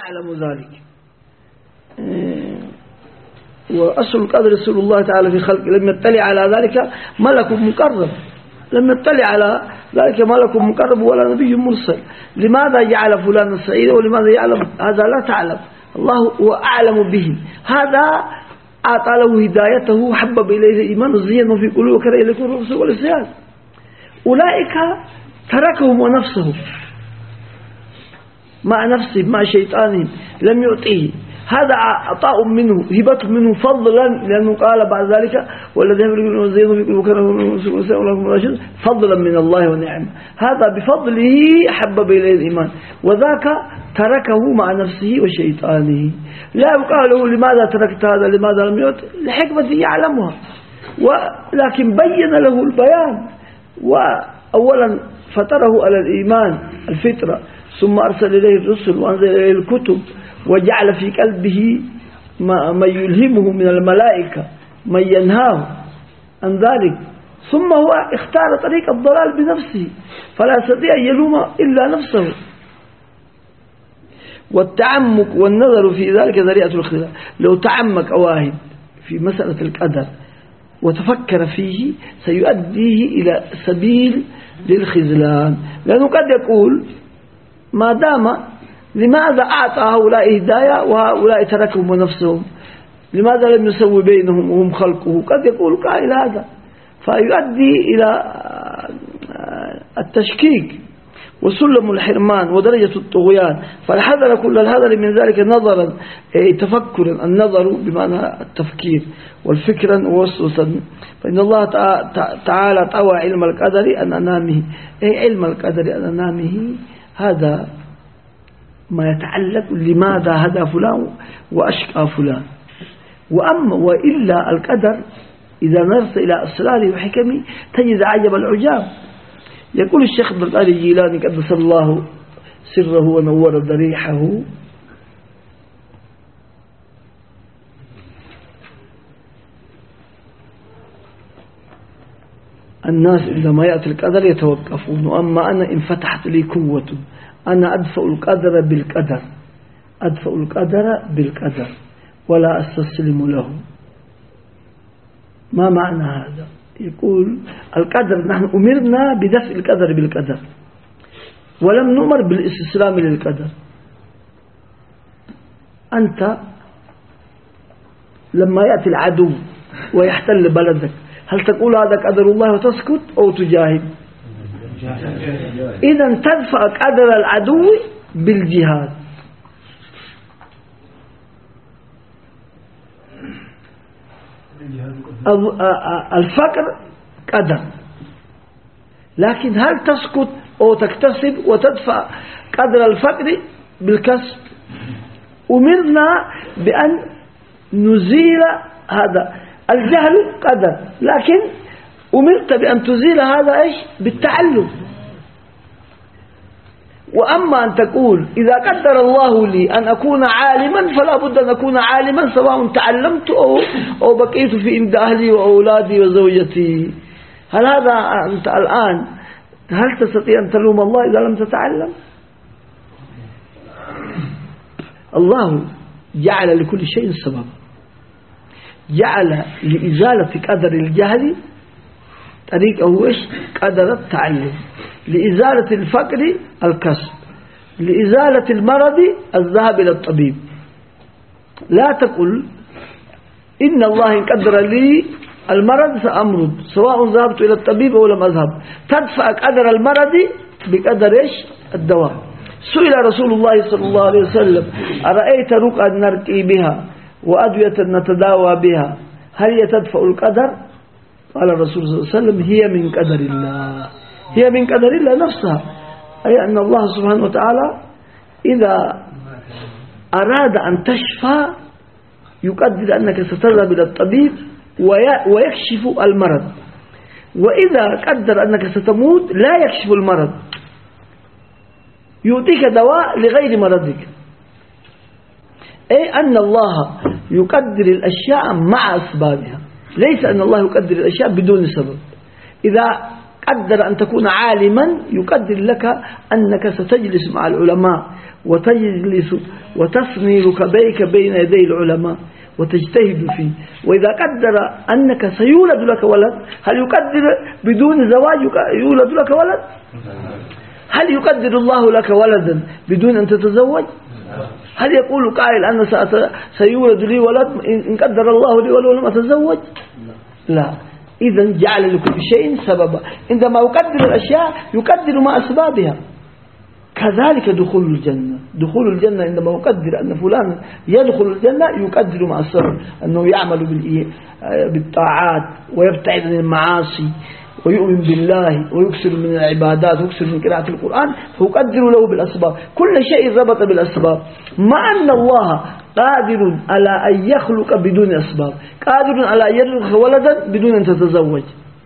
يعلم ذلك. وأصل القدر رسول الله تعالى في خلقه، لم يطلع على ذلك ملك مقرب، لم يطلع على ذلك ملك مقرب ولا نبي مرسل. لماذا جعل فلان سعيدا ولماذا يعلم هذا؟ لا تعلم، الله هو أعلم به. هذا أعطى له هدايته، حبب إليه الإيمان وزينه في قلوبهم وكره إليكم الرسل والعصيان. أولئك تركهم ونفسه مع نفسه مع شيطانهم لم يعطيه. هذا عطاء منه، هبة منه، فضلا، لأنه قال بعد ذلك والذين يؤمنون وزينوا في قلوبهم فضلا من الله ونعمه. هذا بفضله حبب إليه الإيمان، وذاك تركه مع نفسه وشيطانه. لا يقال له لماذا تركت هذا، لماذا لم يعط، لحكمة يعلمها، ولكن بين له البيان. وأولا فطره على الإيمان الفطرة، ثم أرسل إليه الرسل وأنزل إليه الكتب، وجعل في قلبه ما يلهمه من الملائكة، من ينهاه عن ذلك. ثم هو اختار طريق الضلال بنفسه، فلا يستطيع أن يلوم إلا نفسه. والتعمق والنظر في ذلك ذريعة الخذلان. لو تعمق واحد في مسألة القدر وتفكر فيه سيؤديه إلى سبيل للخذلان، لأنه قد يقول ما دام لماذا أعطى هؤلاء هداية وهؤلاء تركهم ونفسهم، لماذا لم يسوي بينهم وهم خلقه؟ قد يقول قائل هذا، فيؤدي إلى التشكيك وسلم الحرمان ودرجة الطغيان. فالحذر كل الحذر من ذلك نظرا، تفكرا، النظر بمعنى التفكير، والفكرا ووسوسا. فإن الله تعالى طوى علم القدر عن أنامه، علم القدر عن أنامه هذا ما يتعلق لماذا هدى فلان وأشقى فلان. وإلا القدر إذا نظرت إلى أسراره وحكمه تجد عجب العجاب. يقول الشيخ عبد القادر الجيلاني قدس الله سره ونور ضريحه: الناس عندما يأتي القدر يتوقفون، وأما أنا إن فتحت لي قوة أنا أدفع القدر بالقدر، أدفع القدر بالقدر ولا أستسلم له. ما معنى هذا؟ يقول القدر نحن أمرنا بدفع القدر بالقدر، ولم نؤمر بالاستسلام للقدر. أنت لما يأتي العدو ويحتل بلدك هل تقول هذا قدر الله وتسكت أو تجاهد؟ إذا تدفع قدر العدو بالجهاد. الفقر قدر، لكن هل تسكت أو تكتسب وتدفع قدر الفقر بالكسب؟ أمرنا بأن نزيل هذا الجهل قدر، لكن أمرت بأن تزيل هذا إيش؟ بالتعلم. وأما أن تقول إذا قدر الله لي أن أكون عالما فلا بد أن أكون عالما سواء تعلمت أو بقيت في عند أهلي وأولادي وزوجتي، هل هذا أنت الآن هل تستطيع أن تلوم الله إذا لم تتعلم؟ الله جعل لكل شيء سبب، جعل لإزالة قدر الجهل طريقه إيش؟ قدر التعلم، لإزالة الفقر الكسب، لإزالة المرض الذهاب إلى الطبيب. لا تقل إن الله إن قدر لي المرض سأمرض سواء ذهبت إلى الطبيب أو لم أذهب. تدفع قدر المرض بقدر إيش؟ الدواء. سئل رسول الله صلى الله عليه وسلم: أرأيت رقعا نرقي بها وأدوية نتداوى بها هل هي تدفع القدر؟ قال الرسول صلى الله عليه وسلم: هي من قدر الله، هي من قدر الله نفسها. أي أن الله سبحانه وتعالى إذا أراد أن تشفى يقدر أنك ستذهب إلى الطبيب ويكشف المرض، وإذا قدر أنك ستموت لا يكشف المرض، يعطيك دواء لغير مرضك. أي أن الله يقدر الأشياء مع أسبابها، ليس أن الله يقدر الأشياء بدون سبب. إذا قدر أن تكون عالما يقدر لك أنك ستجلس مع العلماء وتجلس وتصني ركبيك بين يدي العلماء وتجتهد فيه. وإذا قدر أنك سيولد لك ولد، هل يقدر بدون زواج يولد لك ولد؟ هل يقدر الله لك ولدا بدون أن تتزوج؟ هل يقول قائل أن سيولد لي ولد إن قدر الله لي ولد ولم أتزوج؟ لا. إذن جعل لكل شيء سببا. عندما يقدر الأشياء يقدر مع أسبابها. كذلك دخول الجنة. دخول الجنة عندما يقدر أن فلان يدخل الجنة يقدر مع السبب أنه يعمل بالطاعات ويبتعد عن المعاصي ويؤمن بالله ويكثر من العبادات ويكثر من قراءة القرآن، فيقدر له بالأسباب. كل شيء ربط بالأسباب، مع أن الله قادر على أن يخلق بدون أسباب، قادر على أن يرزق ولدا بدون أن تتزوج،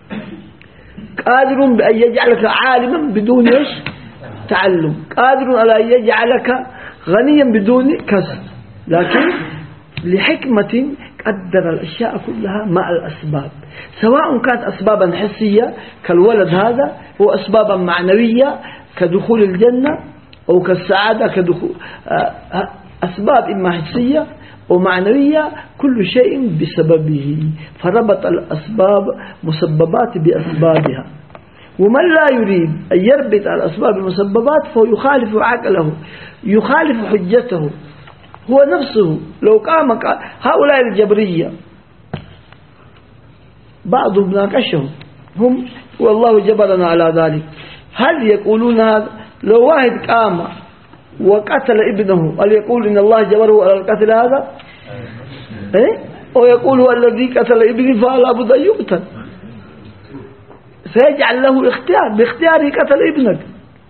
قادر بأن يجعلك عالما بدون تعلم، قادر على أن يجعلك غنيا بدون كسب، لكن لحكمة قدر الأشياء كلها مع الأسباب، سواء كانت أسبابا حسية كالولد هذا، أو أسبابا معنوية كدخول الجنة أو كالسعادة كدخول أسباب إما حسية أو معنوية، كل شيء بسببه، فربط الأسباب مسببات بأسبابها. ومن لا يريد أن يربط الأسباب المسببات فهو يخالف عقله، يخالف حجته هو نفسه. لو قام هؤلاء الجبرية بعضهم ناقشهم هم والله جبرنا على ذلك، هل يقولون هذا؟ لو واحد قام وقتل ابنه هل يقول إن الله جبره على القتل هذا؟ أو يقول هو الذي قتل ابني فلا بد أن يقتل؟ سيجعل له اختيار، باختياره قتل ابنك.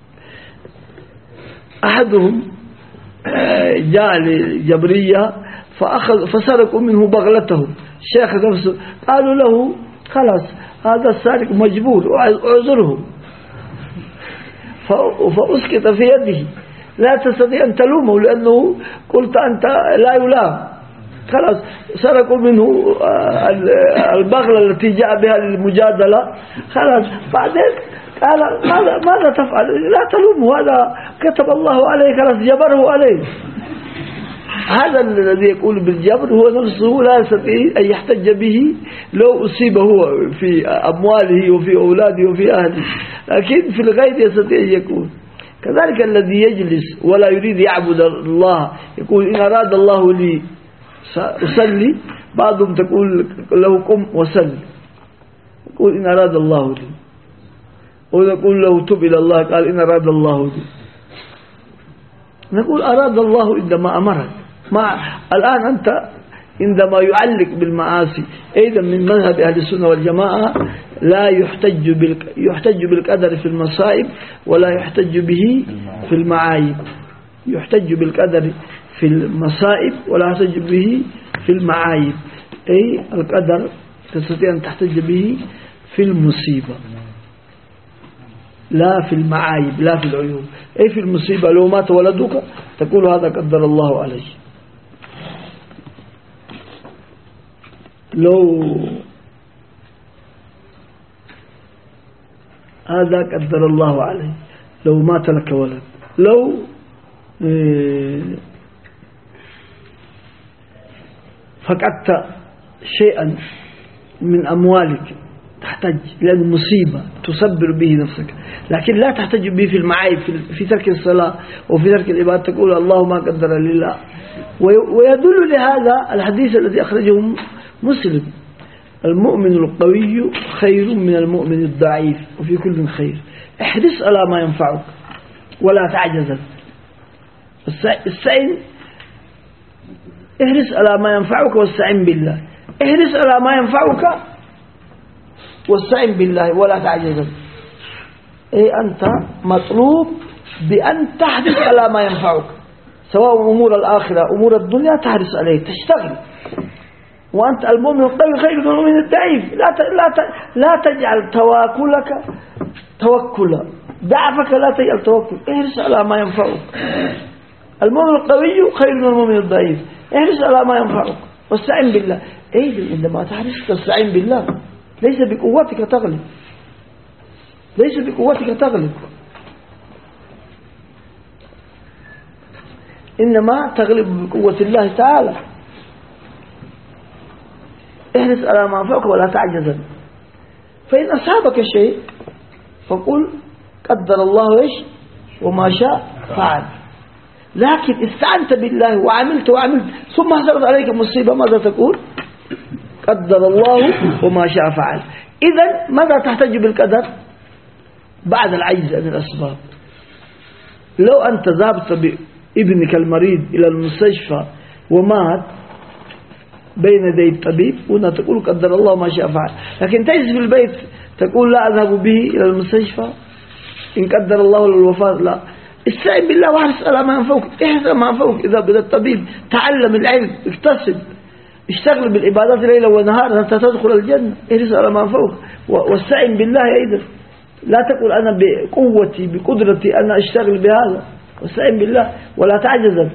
أحدهم جاء لجبرية فسرقوا منه بغلته، الشيخ نفسه قالوا له خلاص هذا السارق مجبور اعذره، فأسقط في يده، لا تستطيع أن تلومه لأنه قلت أنت لا يلام، خلاص سرقوا منه البغلة التي جاء بها للمجادلة، خلاص بعدين قال ماذا تفعل؟ لا تلومه، هذا كتب الله عليه، خلاص جبره عليه. هذا الذي يقول بالجبر هو نفسه لا يستطيع أن يحتج به لو أصيب هو في أمواله وفي أولاده وفي أهله، لكن في الغيب يستطيع أن يكون. كذلك الذي يجلس ولا يريد يعبد الله يقول إن أراد الله لي أصلي، بعضهم تقول له قم وصل، يقول إن أراد الله لي، ويقول له تب إلى الله، قال إن أراد الله لي. نقول أراد الله عندما أمرك. الآن أنت عندما يعلق بالمعاصي أيضا من مذهب أهل السنة والجماعة لا يحتج بالقدر في المصائب ولا يحتج به في المعايب، يحتج بالقدر في المصائب ولا يحتج به في المعايب، أي القدر تستطيع أن تحتج به في المصيبة لا في المعايب لا في العيوب. أي في المصيبة لو مات ولدك تقول هذا قدر الله عليه، لو هذا قدر الله عليه، لو مات لك ولد، لو فقدت شيئا من أموالك تحتج لأن مصيبة تصبر به نفسك، لكن لا تحتج به في المعايب، في ترك الصلاة وفي ترك العبادة تقول الله ما قدر لله. ويدل لهذا الحديث الذي أخرجه مسلم: المؤمن القوي خير من المؤمن الضعيف وفي كل خير. احرص على ما ينفعك ولا تعجز. استعن، احرص على ما ينفعك واستعن بالله. احرص على ما ينفعك واستعن بالله ولا تعجز. اي أنت مطلوب بأن تحرص على ما ينفعك، سواء أمور الآخرة أمور الدنيا تحرص عليه، تشتغل. وأنت المؤمن القوي خير من المؤمن الضعيف. لا تجعل تواكلك توكلا، ضعفك لا تجعل توكل. احرص على ما ينفعك. المؤمن القوي خير من المؤمن الضعيف. احرص على ما ينفعك واستعن بالله. عندما تحرص تستعين بالله، ليس بقوتك تغلب. ليس بقوتك تغلب، إنما تغلب بقوة الله تعالى. احرص على ما فوق ولا تعجزا. فإن أصابك شيء فقل قدر الله إيش وما شاء فعل. لكن استعنت بالله وعملت ثم حصلت عليك مصيبة، ماذا تقول؟ قدر الله وما شاء فعل. إذن ماذا تحتج بالقدر؟ بعد العجز عن الأسباب. لو أنت ذهبت بابنك المريض إلى المستشفى ومات بين يدي الطبيب، هنا تقول قدر الله ما شاء فعل. لكن تجلس في البيت تقول لا أذهب به إلى المستشفى إن قدر الله للوفاة، لا. استعن بالله واحرص على ما ينفعك، احرص على ما ينفعك. إذا بدأ الطبيب تعلم العلم، اكتسب، اشتغل بالعبادات ليلا ونهار حتى تدخل الجنة. احرص على ما ينفعك واستعن بالله أيضا. لا تقول أنا بقوتي بقدرتي أنا أشتغل بهذا، واستعن بالله ولا تعجز.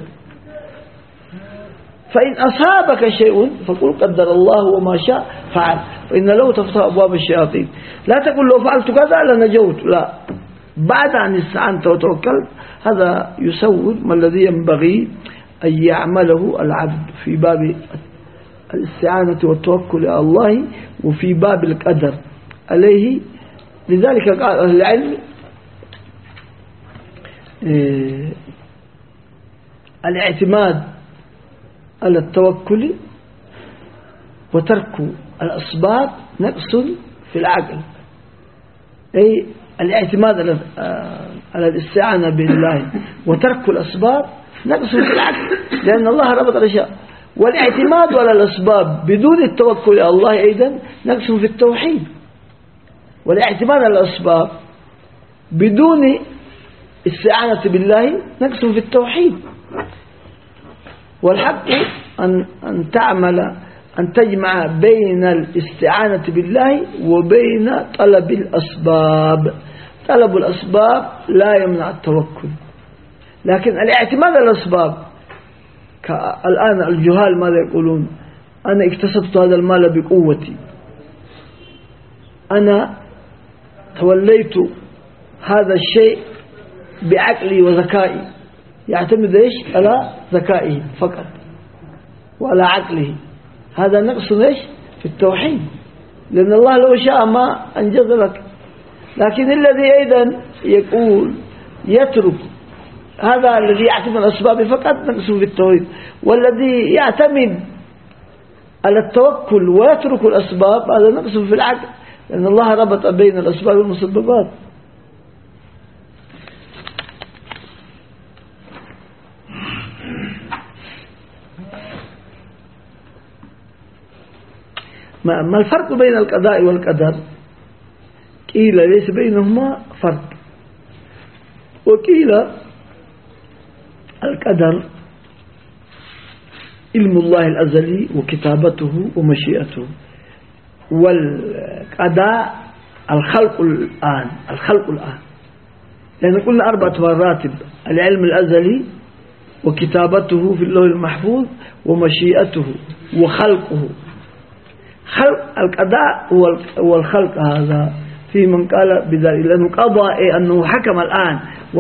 فإن أصابك شيء فقل قدر الله وما شاء فعل، فإن له تفتح أبواب الشياطين. لا تقول لو فعلت كذا لنجوت، لا. بعد أن استعنت وتوكلت هذا يسوي ما الذي ينبغي أن يعمله العبد في باب الاستعانة والتوكل على الله وفي باب القدر عليه. لذلك قال أهل العلم الاعتماد على التوكل وترك الأسباب نقص في العقل. أي الاعتماد على الاستعانة بالله وترك الأسباب نقص في العقل، لأن الله ربط الأشياء. والاعتماد على الأسباب بدون التوكل على الله أيضا نقص في التوحيد. والاعتماد على الأسباب بدون استعانة بالله نقص في التوحيد. والحق أن تجمع بين الاستعانة بالله وبين طلب الأسباب. طلب الأسباب لا يمنع التوكل، لكن الاعتماد على الأسباب الآن الجهال ماذا يقولون؟ أنا اكتسبت هذا المال بقوتي، أنا توليت هذا الشيء بعقلي وذكائي. يعتمد إيش؟ على ذكائه فقط وعلى عقله. هذا نقص إيش؟ في التوحيد، لأن الله لو شاء ما أنجز لك. لكن الذي أيضا يقول يترك هذا الذي يعتمد الأسباب فقط نقص في التوحيد، والذي يعتمد على التوكل ويترك الأسباب هذا نقص في العقل، لأن الله ربط بين الأسباب والمسببات. ما الفرق بين القضاء والقدر؟ قيل ليس بينهما فرق، وقيل القدر علم الله الأزلي وكتابته ومشيئته، والقضاء الخلق الآن. لأن قلنا 4 مراتب: العلم الأزلي وكتابته في اللوح المحفوظ ومشيئته وخلقه. خلق القضاء هو الخلق. هذا في من قال بذلك، لأنه قضى أنه حكم الآن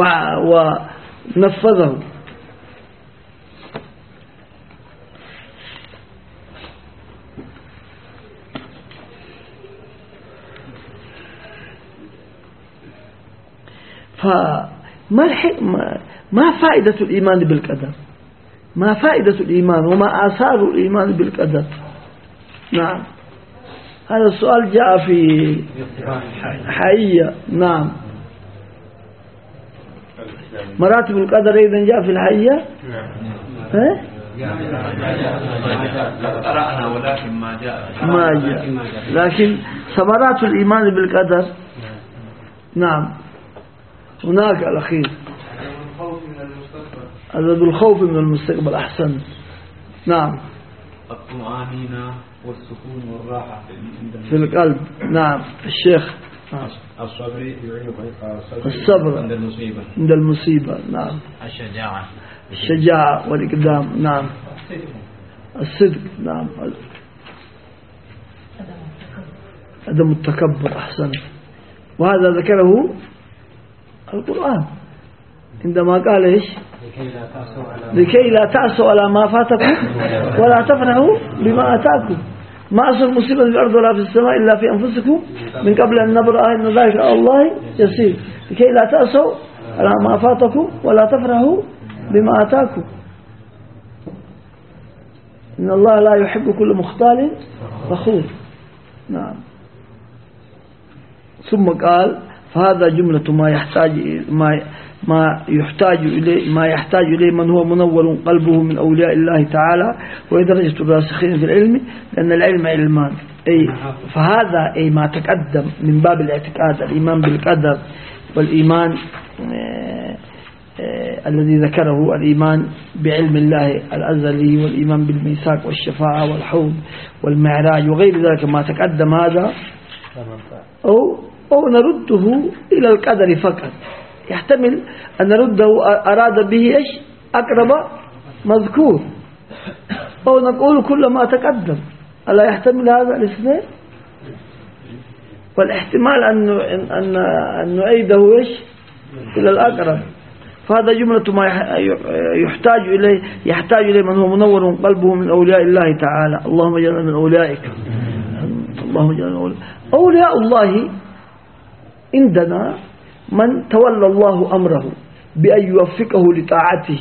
ونفذه. ما فائدة الإيمان بالقدر؟ ما فائدة الإيمان وما آثار الإيمان بالقدر؟ نعم، هذا السؤال جاء في حية. نعم، مراتب القدر أيضا جاء في الحية. قرأنا ولكن ما جاء. لكن ثمرات الإيمان بالقدر نعم هناك الأخير. هذا بالخوف من المستقبل. أحسن. نعم، الطمأنينة والسكون والراحة في القلب. نعم الشيخ. الصبر يعينك الصبر عند المصيبة. نعم، الشجاعة والإقدام. نعم، الصدق. نعم، عدم التكبر. أحسن. وهذا ذكره القرآن عندما قال إيش لكي لا تعصوا على ما فاتكم ولا تفرحوا بما أتاكم ما أصل مصيبة في الأرض ولا في السماء إلا في أنفسكم من قبل أن نبرأ إن ذلك على الله يسير لكي لا تعصوا على ما فاتكم ولا تفرحوا بما أتاكم إن الله لا يحب كل مختال فخور. نعم. ثم قال فهذا جملة ما يحتاج إليه من هو منور قلبه من أولياء الله تعالى وهي درجة الراسخين في العلم لأن العلم علمان. أي فهذا أي ما تقدم من باب الاعتقاد الإيمان بالقدر والإيمان الذي ذكره الإيمان بعلم الله الأزلي والإيمان بالميثاق والشفاعة والحوض والمعراج وغير ذلك ما تقدم هذا أو نرده إلى القدر فقط. يحتمل أن نرده أراد به إيش أقرب مذكور أو نقول كل ما تقدم. ألا يحتمل هذا الاثنين؟ والاحتمال أن نعيده إيش إلى الأقرب. فهذا جملة ما يحتاج إليه من هو منور قلبه من أولياء الله تعالى. اللهم اجعلنا من أوليائك. اللهم اجعلنا من أولياء الله. عندنا من تولى الله أمره بأن يوفقه لطاعته.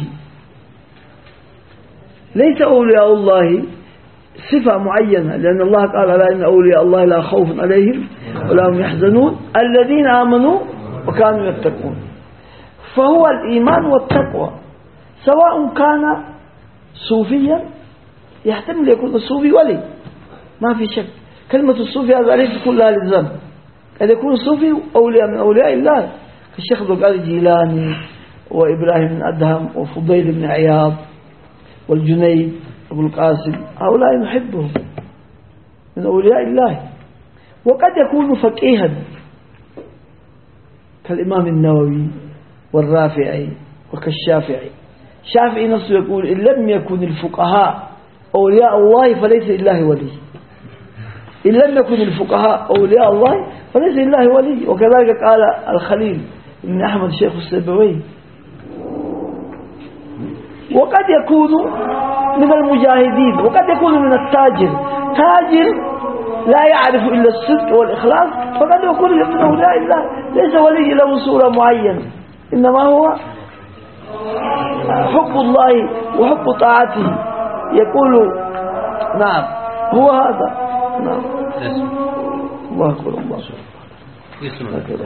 ليس أولياء الله صفة معينة لأن الله قال لا إن أولياء الله لا خوف عليهم ولا هم يحزنون الذين آمنوا وكانوا يتقون. فهو الإيمان والتقوى سواء كان صوفيا يحتمل يكون الصوفي ولي ما في شك. كلمة الصوفي هذا ليس كلها للذنب. قد يكون الصوفي أولياء من أولياء الله كالشيخ عبد القادر الجيلاني وإبراهيم بن أدهم وفضيل بن عياض والجنيد أبو القاسم هؤلاء نحبهم من أولياء الله. وقد يكون فقيها كالإمام النووي والرافعي وكالشافعي. الشافعي نفسه يقول إن لم يكن الفقهاء أولياء الله فليس لله ولي. إن لم يكن الفقهاء أولياء الله فليس لله ولي. وكذلك قال الخليل بن أحمد الشيخ السيبوي. وقد يكون من المجاهدين وقد يكون من التاجر. تاجر لا يعرف إلا الصدق والإخلاص فقد يكون من أولياء الله ليس ولي له صورة معينة إنما هو حب الله وحب طاعته. يقول نعم هو هذا. نعم. الله أكبر الله أكبر.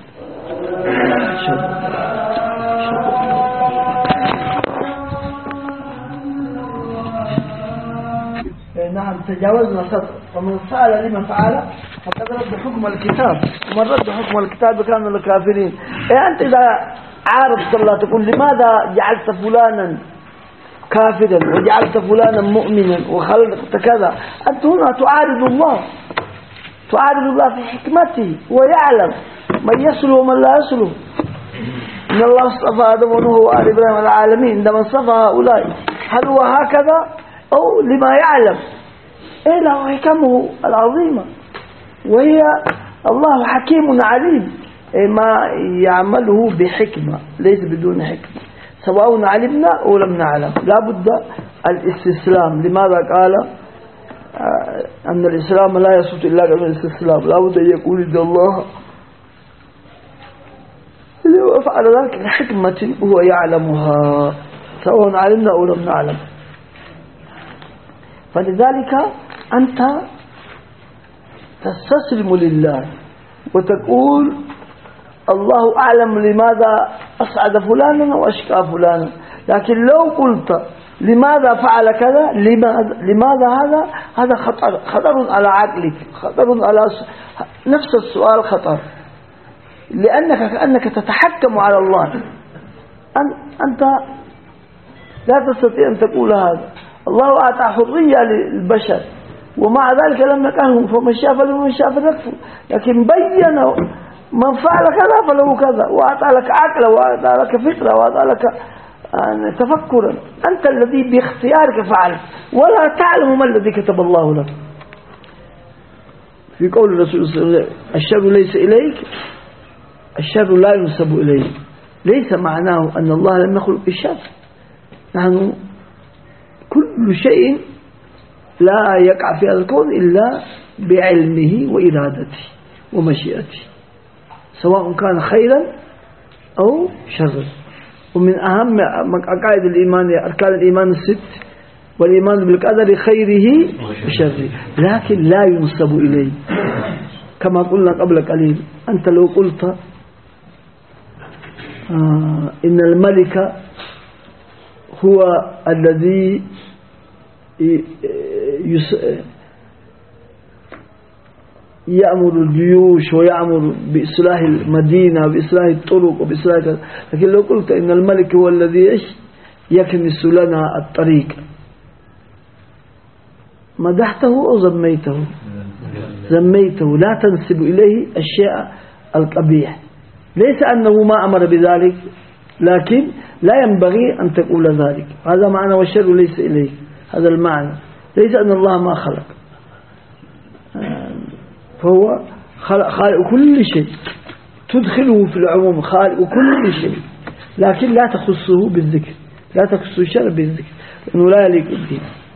نعم تجاوزنا سطر. فمن سأل لما فعل فقد رد حكم الكتاب ومن رد حكم الكتاب كان للكافرين. أنت إذا عارض الله تقول لماذا جعلت فلانا كافرا وجعلت فلانا مؤمنا وخلقت كذا. أنت هنا تعارض الله. تعارض الله في حكمته ويعلم من يسلو ومن لا يسلو. إن الله اصطفى آدم ونوح وآل إبراهيم على العالمين. عندما اصطفى هؤلاء هل هو هكذا أو لما يعلم إيه له حكمه العظيمة وهي الله حكيم عليم. ما يعمله بحكمة ليس بدون حكمة سواء علمنا أو لم نعلم. لا بد الاستسلام. لماذا قال أن الإسلام لا يصوت إلا قبل الاستسلام. لا بد أن يقول إن الله فعل ذلك لحكمة هو يعلمها سواء علمنا أو لم نعلم. فلذلك أنت تستسلم لله وتقول الله أعلم لماذا أسعد فلانا وأشقى فلانا. لكن لو قلت لماذا فعل كذا لماذا هذا خطر على عقلك خطر على نفس السؤال خطر لأنك كأنك تتحكم على الله. أنت لا تستطيع أن تقول هذا. الله أعطى حرية للبشر ومع ذلك لم نكرهم فمن شاء فله ومن شاء فليكفر. لكن بين من فعل كذا فله كذا وأعطى لك عقلا وأعطى لك فكرة وأعطى لك تفكرا. أنت الذي باختيارك فعلت ولا تعلم ما الذي كتب الله لك. في قول الرسول صلى الله عليه وسلم الشر ليس إليك، الشر لا ينسب إليه، ليس معناه أن الله لم يخلق الشر. نحن كل شيء لا يقع في هذا الكون إلا بعلمه وإرادته ومشيئته، سواء كان خيرا أو شرا. ومن أهم عقائد الإيمان أركان الإيمان الست والإيمان بالقدر خيره وشره، لكن لا ينسب إليه. كما قلنا قبل قليل، أنت لو قلت إن الملك هو الذي يأمر الجيوش ويأمر بإصلاح المدينة وبإصلاح الطرق وبإصلاح كذا، لكن لو قلت إن الملك هو الذي يكنس لنا الطريق، مدحته أو ذميته؟ ذميته. لا تنسب إليه الشيء القبيح، ليس أنه ما أمر بذلك، لكن لا ينبغي أن تقول ذلك. هذا معنى والشر ليس إليك، هذا المعنى. ليس أن الله ما خلق، فهو خالق كل شيء، تدخله في العموم، خالق كل شيء، لكن لا تخصه بالذكر، لا تخص الشر بالذكر، لأنه لا يليق به.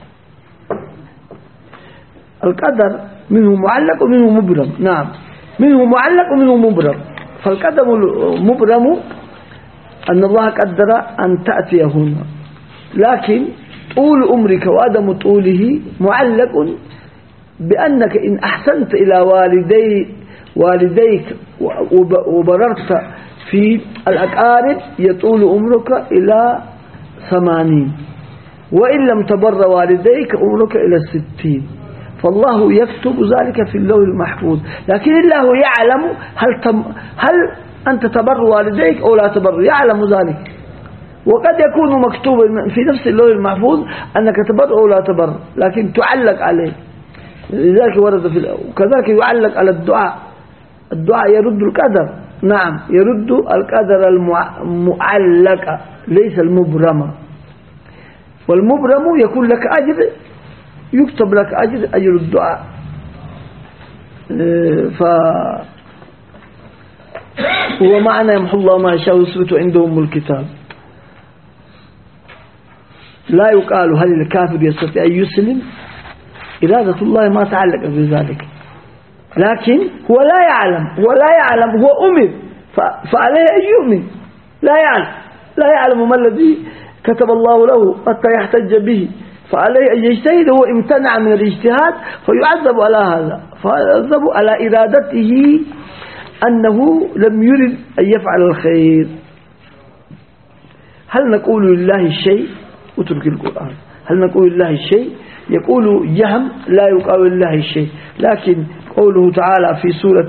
القدر منه معلق ومنه مبرم. نعم، منه معلق ومنه مبرم. فالقدر مبرم أن الله قدر أن تأتي هنا، لكن طول عمرك وعدم طوله معلق بأنك إن أحسنت إلى والديك وبررت في الأقارب يطول عمرك إلى 80، وإن لم تبر والديك عمرك إلى 60. فالله يكتب ذلك في اللوح المحفوظ، لكن الله يعلم هل أنت تبر والديك أو لا تبر، يعلم ذلك. وقد يكون مكتوبا في نفس اللوح المحفوظ أنك تبر أو لا تبر، لكن تعلق عليه. لذلك ورد وكذلك يعلق على الدعاء. الدعاء يرد القدر، نعم يرد القدر المعلق ليس المبرم. والمبرم يكون لك أجر، يكتب لك أجر الدعاء. هو معنى يمحو الله ما يشاء ويثبت عندهم الكتاب. لا يقال هل الكافر يستطيع أن يسلم، إرادة الله ما تعلق بذلك، لكن هو لا يعلم، هو أمر فعليه أن يؤمن. لا يعلم ما الذي كتب الله له حتى يحتج به، فعليه أن يجتهد. هو امتنع من الاجتهاد فيعذب على هذا، فيعذب على إرادته أنه لم يرد أن يفعل الخير. هل نقول لله الشيء؟ اترك القرآن. هل نقول لله الشيء؟ يقول جهم لا يقال لله الشيء، لكن قوله تعالى في سورة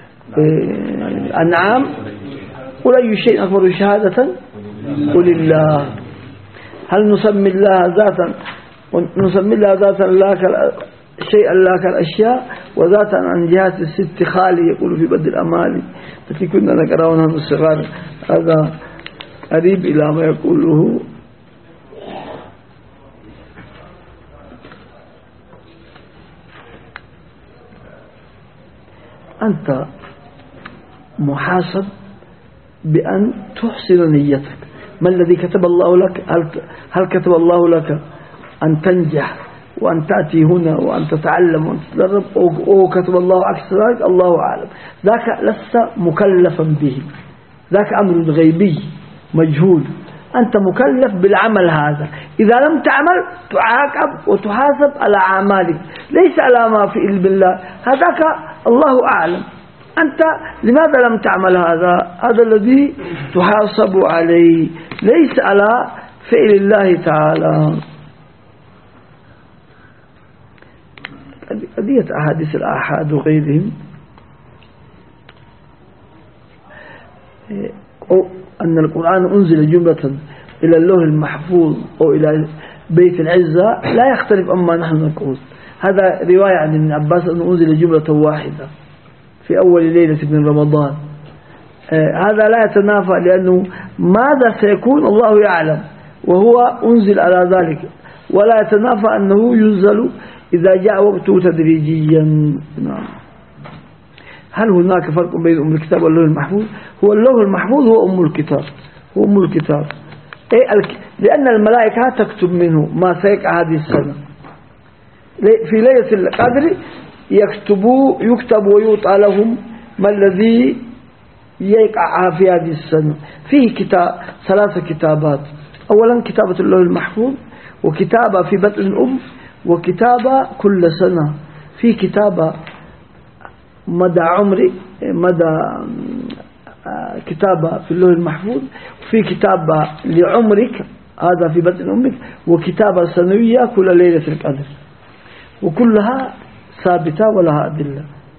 أنعام قل أي شيء أكبر شهادة قل الله. هل نسمي الله ذاتا لا شيئا لا كالأشياء، وذاتا عن جهات الست خالي، يقول في بدء الأمال التي كنا نقرأونها من الصغار. هذا قريب إلى ما يقوله أنت محاسب بأن تحسن نيتك. ما الذي كتب الله لك؟ هل كتب الله لك أن تنجح وأن تأتي هنا وأن تتعلم وأن تتدرب، أو كتب الله عكس ذلك؟ الله أعلم. ذاك لست مكلفا به، ذاك أمر غيبي مجهول. أنت مكلف بالعمل هذا، إذا لم تعمل تعاقب وتحاسب على أعمالك، ليس على ما في علم الله، هذاك الله أعلم. أنت لماذا لم تعمل هذا الذي تحاسب عليه، ليس على فعل الله تعالى. قضية أحاديث الآحاد وغيرهم أن القرآن أنزل جملة إلى اللوح المحفوظ أو إلى بيت العزة لا يختلف أما نحن نقول. هذا رواية عن ابن عباس أنه أنزل جملة واحدة في أول ليلة من رمضان. هذا لا يتنافى، لأنه ماذا سيكون الله يعلم، وهو أنزل على ذلك. ولا يتنافى أنه ينزل إذا جاء وقته تدريجيا. نعم. هل هناك فرق بين أم الكتاب واللوح المحفوظ؟ هو اللوح المحفوظ هو أم الكتاب، هو أم الكتاب. لأن الملائكة تكتب منه ما سيقع هذه السنة. في ليلة القدر يكتب ويوطى لهم ما الذي يقع في هذه السنة. فيه 3 كتابات. أولا كتابة اللوح المحفوظ، وكتابة في بطن الأم، وكتابة كل سنة. في كتابة مدى عمرك، كتابة في اللوح المحفوظ، وفي كتابة لعمرك هذا في بطن أمك، وكتابة سنوية كل ليلة القدر، وكلها ثابتة ولها أدلة.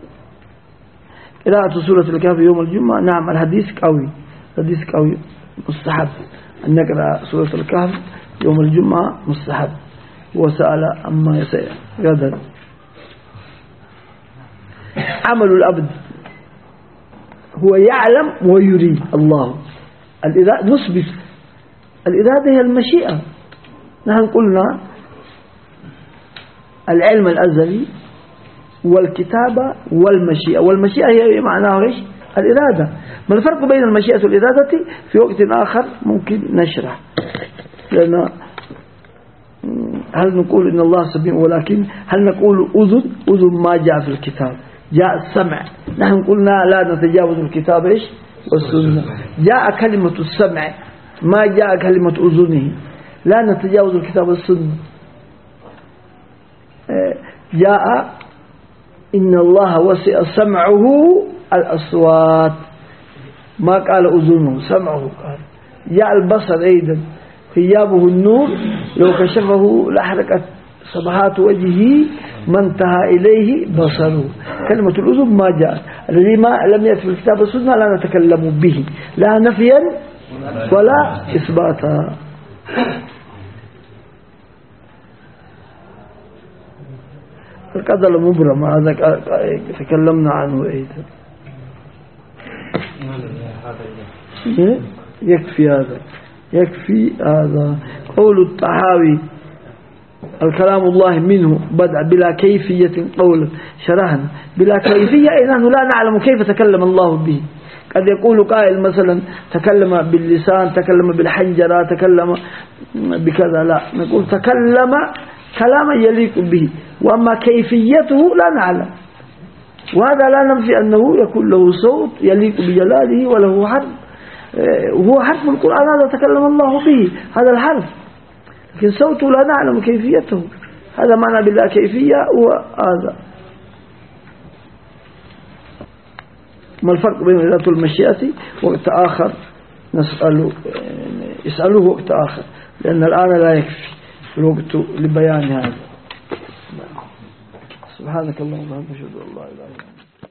قراءة سورة الكهف يوم الجمعة، نعم الحديث قوي، حديث قوي، مستحب أن نقرأ سورة الكهف يوم الجمعة، مستحب. وسأل أما يسأل غدا. عمل الأبد هو يعلم ويريد الله. نثبت الإرادة هي المشيئة. نحن قلنا العلم الأزلي والكتابة والمشيئة، والمشيئة هي معناها إيش؟ الإرادة. ما الفرق بين المشيئة والإرادة؟ في وقت آخر ممكن نشرح، لأن هل نقول إن الله سميع، ولكن هل نقول أذن ما جاء في الكتاب، جاء السمع. نحن قلنا لا نتجاوز الكتاب إيش والسنة. جاء كلمة السمع، ما جاء كلمة أذنه، لا نتجاوز الكتاب والسنة. جاء إن الله وسع سمعه الأصوات، ما قال أذنه، سمعه قال. جاء البصر أيضا، ثيابه النور لو كشفه لأحرقت صبحات وجهه ما انتهى إليه بصره. كلمة الأذن ما جاء، الذي ما لم يأتي في الكتاب والسنة لا نتكلم به، لا نفيا ولا إثباتا. القدر مبرم، هذا تكلمنا عنه أيضا. يكفي هذا، يكفي هذا. قول الطحاوي الكلام الله منه بدأ بلا كيفية قولا شرحنا. بلا كيفية أي نحن لا نعلم كيف تكلم الله به. قد يقول قائل مثلا تكلم باللسان، تكلم بالحنجرة، تكلم بكذا، لا، نقول تكلم كلاما يليق به، وأما كيفيته لا نعلم. وهذا لا ننفي أنه يكون له صوت يليق بجلاله وله حرف، وهو حرف من القرآن، هذا تكلم الله به، هذا الحرف، لكن صوته لا نعلم كيفيته. هذا معنى بلا كيفية. وهذا ما الفرق بين إرادة المشيئة وقت آخر يسألوه وقت آخر، لأن الآن لا يكفي الوقت لبيان هذا. سبحانك اللهم وبحمدك، أشهد أن لا إله إلا أنت.